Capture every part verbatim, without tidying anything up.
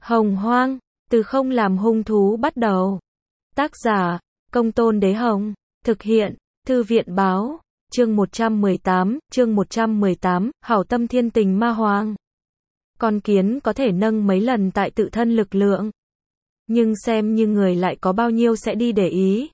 Hồng Hoang, từ không làm hung thú bắt đầu. Tác giả, Công Tôn Đế Hồng. Thực hiện, Thư viện Báo. Chương một trăm mười tám, chương một trăm mười tám, Hảo Tâm Thiên Tình Ma Hoàng. Con kiến có thể nâng mấy lần tại tự thân lực lượng. Nhưng xem như người lại có bao nhiêu sẽ đi để ý.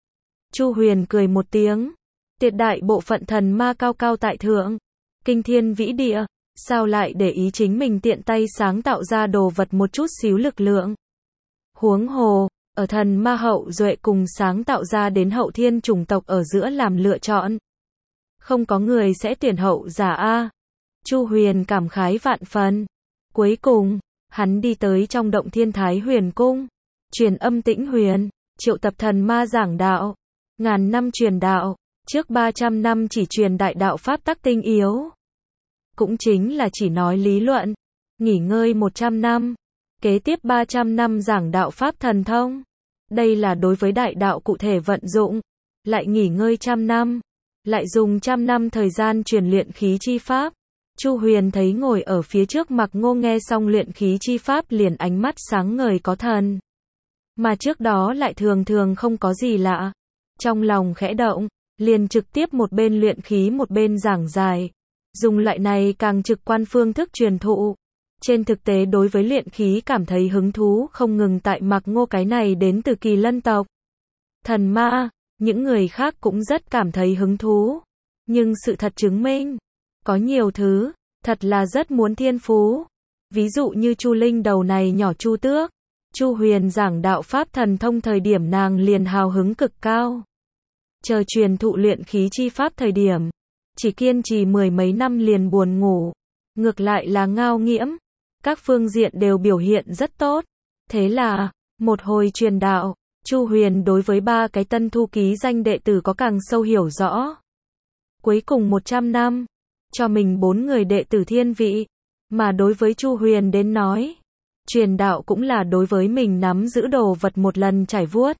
Chu Huyền cười một tiếng. Tuyệt đại bộ phận thần ma cao cao tại thượng. Kinh thiên vĩ địa. Sao lại để ý chính mình tiện tay sáng tạo ra đồ vật một chút xíu lực lượng. Huống hồ, ở thần ma hậu duệ cùng sáng tạo ra đến hậu thiên chủng tộc ở giữa làm lựa chọn. Không có người sẽ tuyển hậu giả a. Chu Huyền cảm khái vạn phần. Cuối cùng, hắn đi tới trong động Thiên Thái Huyền Cung. Truyền âm Tĩnh Huyền, triệu tập thần ma giảng đạo. Ngàn năm truyền đạo, trước ba trăm năm chỉ truyền đại đạo pháp tắc tinh yếu. Cũng chính là chỉ nói lý luận. Nghỉ ngơi một trăm năm. Kế tiếp ba trăm năm giảng đạo pháp thần thông. Đây là đối với đại đạo cụ thể vận dụng. Lại nghỉ ngơi trăm năm. Lại dùng trăm năm thời gian truyền luyện khí chi pháp. Chu Huyền thấy ngồi ở phía trước Mạc Ngô nghe xong luyện khí chi pháp liền ánh mắt sáng ngời có thần. Mà trước đó lại thường thường không có gì lạ. Trong lòng khẽ động, liền trực tiếp một bên luyện khí một bên giảng giải. Dùng loại này càng trực quan phương thức truyền thụ. Trên thực tế đối với luyện khí cảm thấy hứng thú không ngừng tại Mạc Ngô cái này đến từ Kỳ Lân tộc. Thần ma, những người khác cũng rất cảm thấy hứng thú. Nhưng sự thật chứng minh, có nhiều thứ, thật là rất muốn thiên phú. Ví dụ như Chu Linh đầu này nhỏ Chu Tước. Chu Huyền giảng đạo pháp thần thông thời điểm nàng liền hào hứng cực cao. Chờ truyền thụ luyện khí chi pháp thời điểm. Chỉ kiên trì mười mấy năm liền buồn ngủ. Ngược lại là Ngao Nghiễm. Các phương diện đều biểu hiện rất tốt. Thế là, một hồi truyền đạo, Chu Huyền đối với ba cái tân thu ký danh đệ tử có càng sâu hiểu rõ. Cuối cùng một trăm năm, cho mình bốn người đệ tử thiên vị. Mà đối với Chu Huyền đến nói, truyền đạo cũng là đối với mình nắm giữ đồ vật một lần trải vuốt.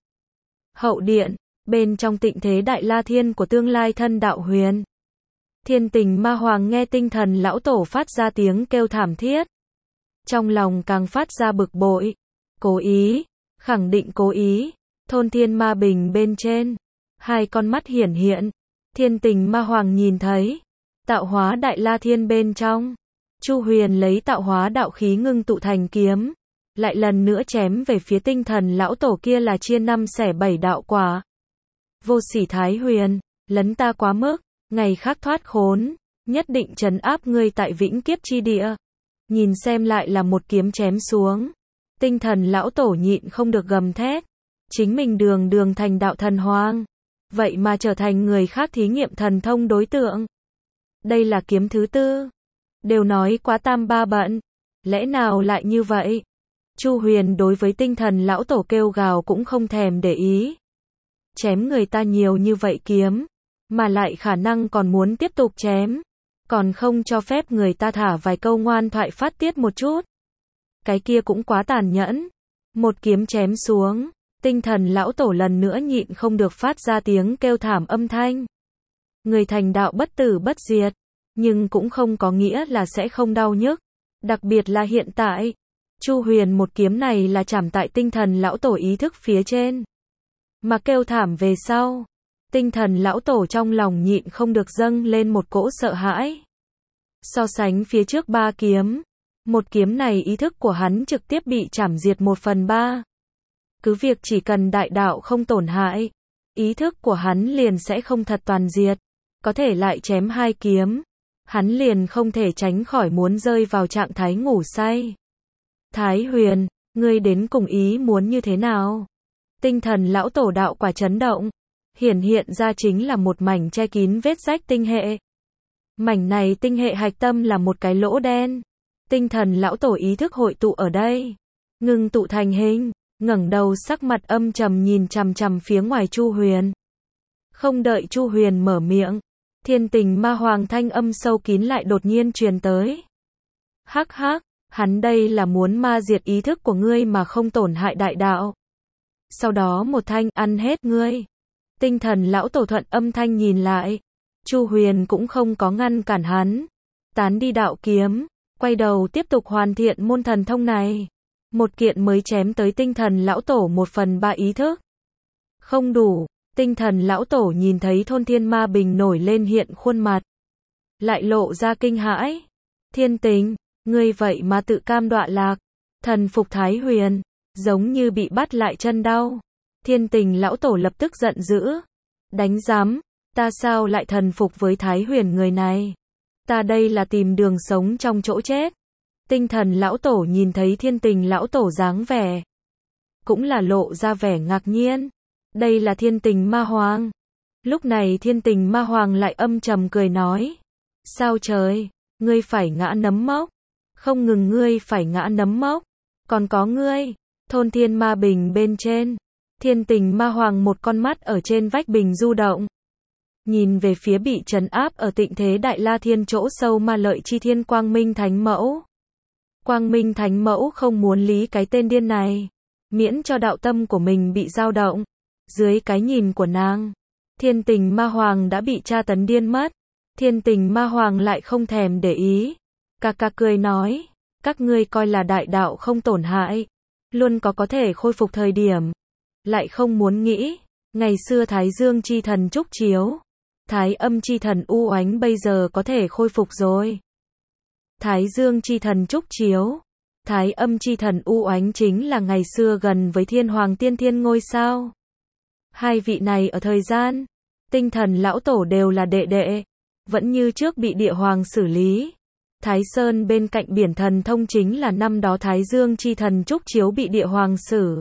Hậu điện, bên trong tịnh thế Đại La Thiên của tương lai thân đạo huyền. Thiên Tình Ma Hoàng nghe tinh thần lão tổ phát ra tiếng kêu thảm thiết. Trong lòng càng phát ra bực bội. Cố ý, khẳng định cố ý. Thôn Thiên Ma Bình bên trên. Hai con mắt hiển hiện. Thiên Tình Ma Hoàng nhìn thấy. Tạo hóa Đại La Thiên bên trong. Chu Huyền lấy tạo hóa đạo khí ngưng tụ thành kiếm. Lại lần nữa chém về phía tinh thần lão tổ kia là chia năm xẻ bảy đạo quả. Vô sỉ Thái Huyền, lấn ta quá mức. Ngày khác thoát khốn, nhất định trấn áp ngươi tại vĩnh kiếp chi địa. Nhìn xem lại là một kiếm chém xuống. Tinh thần lão tổ nhịn không được gầm thét. Chính mình đường đường thành đạo thần hoàng. Vậy mà trở thành người khác thí nghiệm thần thông đối tượng. Đây là kiếm thứ tư. Đều nói quá tam ba bận. Lẽ nào lại như vậy? Chu Huyền đối với tinh thần lão tổ kêu gào cũng không thèm để ý. Chém người ta nhiều như vậy kiếm. Mà lại khả năng còn muốn tiếp tục chém. Còn không cho phép người ta thả vài câu ngoan thoại phát tiết một chút. Cái kia cũng quá tàn nhẫn. Một kiếm chém xuống. Tinh thần lão tổ lần nữa nhịn không được phát ra tiếng kêu thảm âm thanh. Người thành đạo bất tử bất diệt. Nhưng cũng không có nghĩa là sẽ không đau nhức. Đặc biệt là hiện tại. Chu Huyền một kiếm này là chạm tại tinh thần lão tổ ý thức phía trên. Mà kêu thảm về sau. Tinh thần lão tổ trong lòng nhịn không được dâng lên một cỗ sợ hãi. So sánh phía trước ba kiếm. Một kiếm này ý thức của hắn trực tiếp bị chảm diệt một phần ba. Cứ việc chỉ cần đại đạo không tổn hại. Ý thức của hắn liền sẽ không thật toàn diệt. Có thể lại chém hai kiếm. Hắn liền không thể tránh khỏi muốn rơi vào trạng thái ngủ say. Thái Huyền, ngươi đến cùng ý muốn như thế nào? Tinh thần lão tổ đạo quả chấn động. Hiển hiện ra chính là một mảnh che kín vết rách tinh hệ. Mảnh này tinh hệ hạch tâm là một cái lỗ đen. Tinh thần lão tổ ý thức hội tụ ở đây. Ngưng tụ thành hình, ngẩng đầu sắc mặt âm trầm nhìn chằm chằm phía ngoài Chu Huyền. Không đợi Chu Huyền mở miệng. Thiên Tình Ma Hoàng thanh âm sâu kín lại đột nhiên truyền tới. Hắc hắc, hắn đây là muốn ma diệt ý thức của ngươi mà không tổn hại đại đạo. Sau đó một thanh ăn hết ngươi. Tinh thần lão tổ thuận âm thanh nhìn lại. Chu Huyền cũng không có ngăn cản hắn. Tán đi đạo kiếm. Quay đầu tiếp tục hoàn thiện môn thần thông này. Một kiện mới chém tới tinh thần lão tổ một phần ba ý thức. Không đủ, tinh thần lão tổ nhìn thấy thôn thiên ma bình nổi lên hiện khuôn mặt. Lại lộ ra kinh hãi. Thiên Tình, ngươi vậy mà tự cam đọa lạc. Thần phục Thái Huyền, giống như bị bắt lại chân đau. Thiên Tình lão tổ lập tức giận dữ. Đánh giám, ta sao lại thần phục với Thái Huyền người này? Ta đây là tìm đường sống trong chỗ chết. Tinh thần lão tổ nhìn thấy Thiên Tình lão tổ dáng vẻ. Cũng là lộ ra vẻ ngạc nhiên. Đây là Thiên Tình ma hoàng. Lúc này Thiên Tình ma hoàng lại âm trầm cười nói. Sao trời, ngươi phải ngã nấm mốc. Không ngừng ngươi phải ngã nấm mốc. Còn có ngươi, thôn thiên ma bình bên trên. Thiên Tình ma hoàng một con mắt ở trên vách bình du động. Nhìn về phía bị trấn áp ở tịnh thế Đại La Thiên chỗ sâu ma lợi chi thiên Quang Minh Thánh Mẫu. Quang Minh Thánh Mẫu không muốn lý cái tên điên này. Miễn cho đạo tâm của mình bị dao động. Dưới cái nhìn của nàng, Thiên Tình ma hoàng đã bị tra tấn điên mất. Thiên Tình ma hoàng lại không thèm để ý. Cà cà cười nói, các ngươi coi là đại đạo không tổn hại. Luôn có có thể khôi phục thời điểm. Lại không muốn nghĩ, ngày xưa Thái Dương chi thần trúc chiếu. Thái âm chi thần u oánh bây giờ có thể khôi phục rồi. Thái Dương chi thần trúc chiếu. Thái âm chi thần u oánh chính là ngày xưa gần với thiên hoàng tiên thiên ngôi sao. Hai vị này ở thời gian, tinh thần lão tổ đều là đệ đệ. Vẫn như trước bị địa hoàng xử lý. Thái Sơn bên cạnh biển thần thông chính là năm đó Thái Dương chi thần trúc chiếu bị địa hoàng xử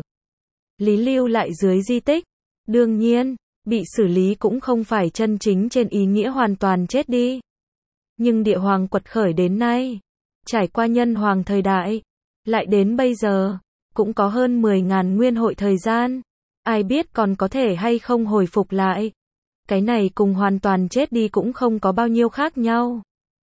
lý lưu lại dưới di tích. Đương nhiên, bị xử lý cũng không phải chân chính trên ý nghĩa hoàn toàn chết đi. Nhưng địa hoàng quật khởi đến nay, trải qua nhân hoàng thời đại, lại đến bây giờ, cũng có hơn mười ngàn nguyên hội thời gian. Ai biết còn có thể hay không hồi phục lại. Cái này cùng hoàn toàn chết đi cũng không có bao nhiêu khác nhau.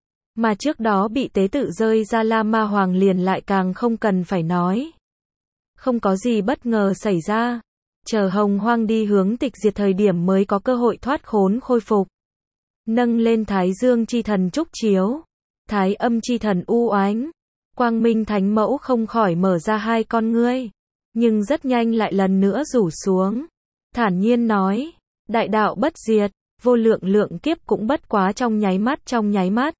Mà trước đó bị tế tự rơi ra La Ma Hoàng liền lại càng không cần phải nói. Không có gì bất ngờ xảy ra. Chờ Hồng Hoang đi hướng tịch diệt thời điểm mới có cơ hội thoát khốn khôi phục. Nâng lên Thái Dương chi thần trúc chiếu. Thái âm chi thần u oánh. Quang Minh Thánh Mẫu không khỏi mở ra hai con ngươi. Nhưng rất nhanh lại lần nữa rủ xuống. Thản nhiên nói. Đại đạo bất diệt. Vô lượng lượng kiếp cũng bất quá trong nháy mắt trong nháy mắt.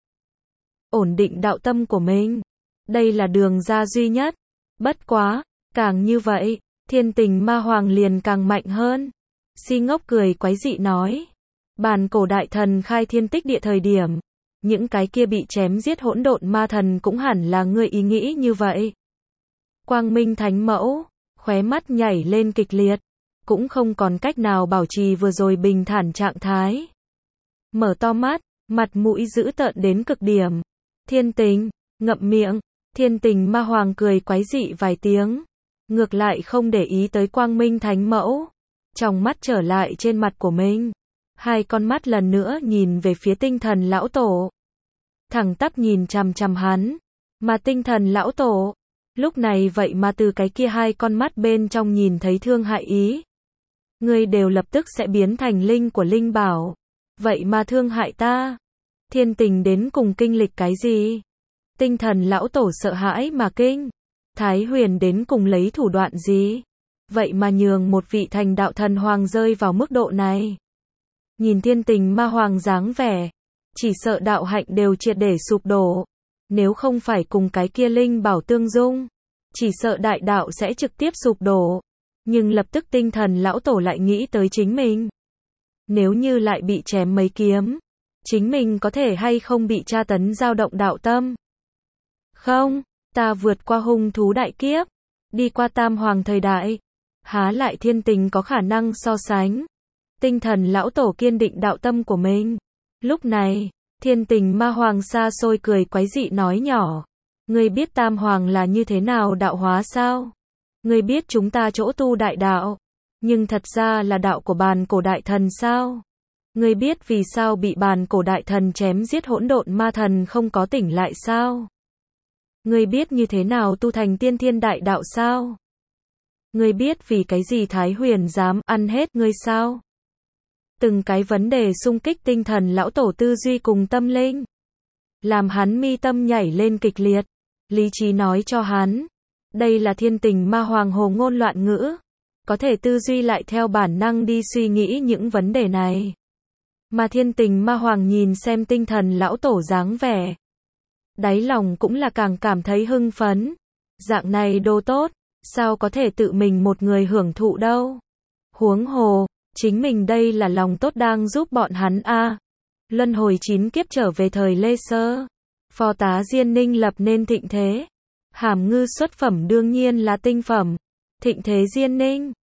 Ổn định đạo tâm của mình. Đây là đường ra duy nhất. Bất quá, càng như vậy, Thiên Tình ma hoàng liền càng mạnh hơn. Si ngốc cười quái dị nói. Bàn cổ đại thần khai thiên tích địa thời điểm. Những cái kia bị chém giết hỗn độn ma thần cũng hẳn là ngươi ý nghĩ như vậy. Quang Minh Thánh Mẫu, khóe mắt nhảy lên kịch liệt. Cũng không còn cách nào bảo trì vừa rồi bình thản trạng thái. Mở to mắt, mặt mũi dữ tợn đến cực điểm. Thiên Tình, ngậm miệng. Thiên Tình ma hoàng cười quái dị vài tiếng. Ngược lại không để ý tới Quang Minh Thánh Mẫu. Trong mắt trở lại trên mặt của mình. Hai con mắt lần nữa nhìn về phía tinh thần lão tổ. Thẳng tắp nhìn chằm chằm hắn. Mà tinh thần lão tổ, lúc này vậy mà từ cái kia hai con mắt bên trong nhìn thấy thương hại ý. Ngươi đều lập tức sẽ biến thành linh của linh bảo. Vậy mà thương hại ta. Thiên Tình đến cùng kinh lịch cái gì? Tinh thần lão tổ sợ hãi mà kinh. Thái Huyền đến cùng lấy thủ đoạn gì? Vậy mà nhường một vị thành đạo thần hoàng rơi vào mức độ này. Nhìn Thiên Tình ma hoàng dáng vẻ, chỉ sợ đạo hạnh đều triệt để sụp đổ. Nếu không phải cùng cái kia linh bảo tương dung, chỉ sợ đại đạo sẽ trực tiếp sụp đổ. Nhưng lập tức tinh thần lão tổ lại nghĩ tới chính mình. Nếu như lại bị chém mấy kiếm, chính mình có thể hay không bị tra tấn dao động đạo tâm? Không, ta vượt qua hung thú đại kiếp, đi qua tam hoàng thời đại, há lại Thiên Tình có khả năng so sánh. Tinh thần lão tổ kiên định đạo tâm của mình. Lúc này, Thiên Tình ma hoàng xa xôi cười quái dị nói nhỏ. Ngươi biết tam hoàng là như thế nào đạo hóa sao? Ngươi biết chúng ta chỗ tu đại đạo, nhưng thật ra là đạo của bàn cổ đại thần sao? Ngươi biết vì sao bị bàn cổ đại thần chém giết hỗn độn ma thần không có tỉnh lại sao? Ngươi biết như thế nào tu thành tiên thiên đại đạo sao? Ngươi biết vì cái gì Thái Huyền dám ăn hết ngươi sao? Từng cái vấn đề xung kích tinh thần lão tổ tư duy cùng tâm linh. Làm hắn mi tâm nhảy lên kịch liệt. Lý trí nói cho hắn. Đây là thiên tình ma hoàng hồ ngôn loạn ngữ. Có thể tư duy lại theo bản năng đi suy nghĩ những vấn đề này. Mà thiên tình ma hoàng nhìn xem tinh thần lão tổ dáng vẻ. Đáy lòng cũng là càng cảm thấy hưng phấn. Dạng này đồ tốt, sao có thể tự mình một người hưởng thụ đâu. Huống hồ, chính mình đây là lòng tốt đang giúp bọn hắn a. À. Luân hồi chín kiếp trở về thời Lê Sơ. Phó tá Diên Ninh lập nên thịnh thế. Hàm ngư xuất phẩm đương nhiên là tinh phẩm. Thịnh thế Diên Ninh.